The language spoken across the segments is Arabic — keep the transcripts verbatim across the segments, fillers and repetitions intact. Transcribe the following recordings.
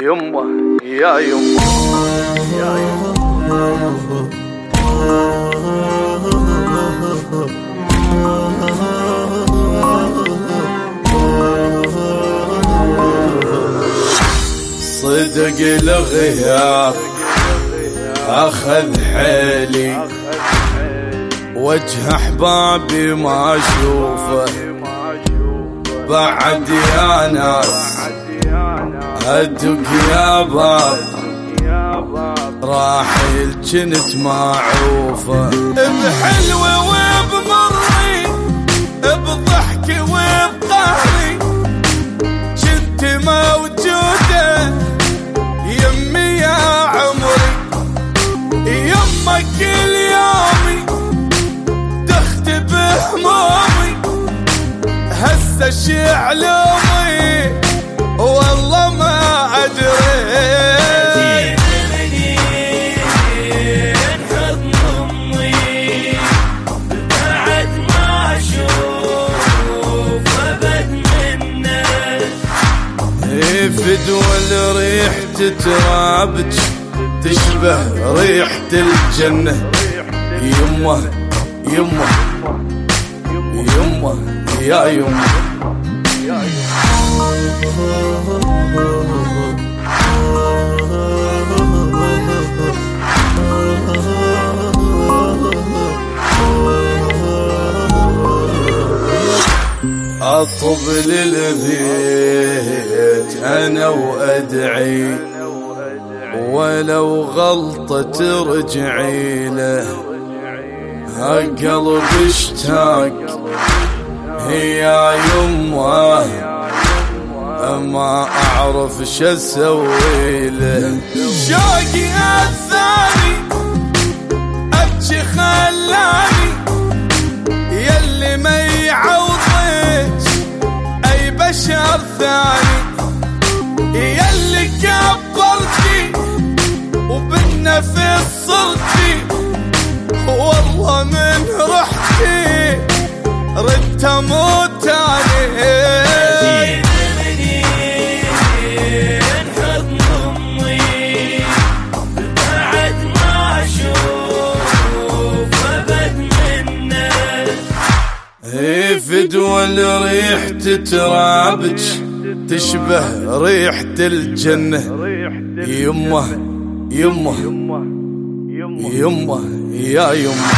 يمه يا يمه يا يمه صدق الغياب أخذ حيلي، وجه أحبابي ما أشوفه بعد يا ناس، أدق يا باب راحل جنت معروفة، بحلوة وبمري بضحكي وبقهري جنت موجودة يمي يا عمري، يمك كل يومي دخت بهمومي هسه شعلومي والله ما أدري فدوى ريحة ترابك تشبه ريحة الجنة، يمه يمه يمه يا يمه أطب للبيت أنا وأدعي، ولو غلطة ترجعي له، هالقلب اشتاق يا يمه ما أعرف شسوي له، شوقي الثاني أبكي خلاني يلي ما يعوض أي بشر ثاني، يلي كبرتي وبالنفس صرتي والله من رحتي ردت اموت تاني، فدوى ريحة ترابك تشبه ريحة الجنة، يمه يمه يمه يا يمه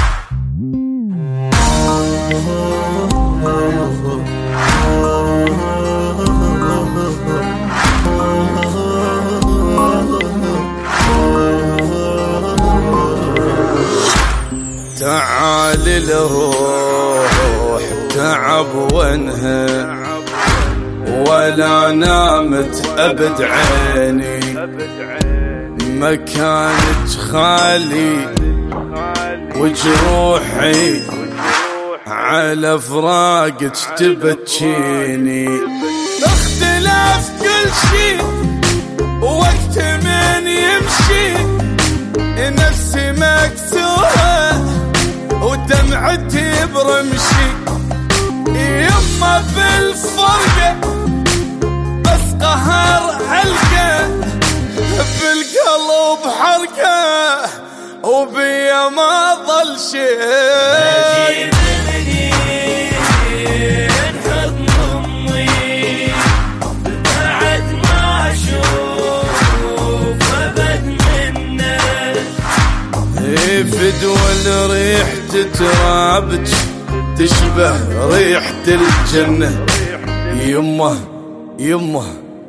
تعالي لروح تعب وانهى، ولا نامت أبد عيني مكانك خالي، وجروحي على فراقك تبكيني، اختلاف كل شي وقت من يمشي نفسي مكسورة ودمعتي برمشي، يما بالفرقة بس قهر حلقة بالقلب حركة وبيا ما ظل شيء، فدوى ريحة ترابك تشبه ريحة الجنة، يمه يمه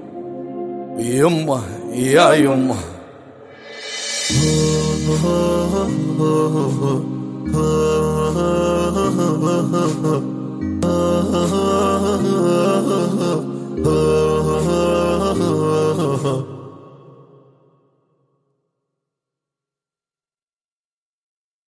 يمه يا يمه Oh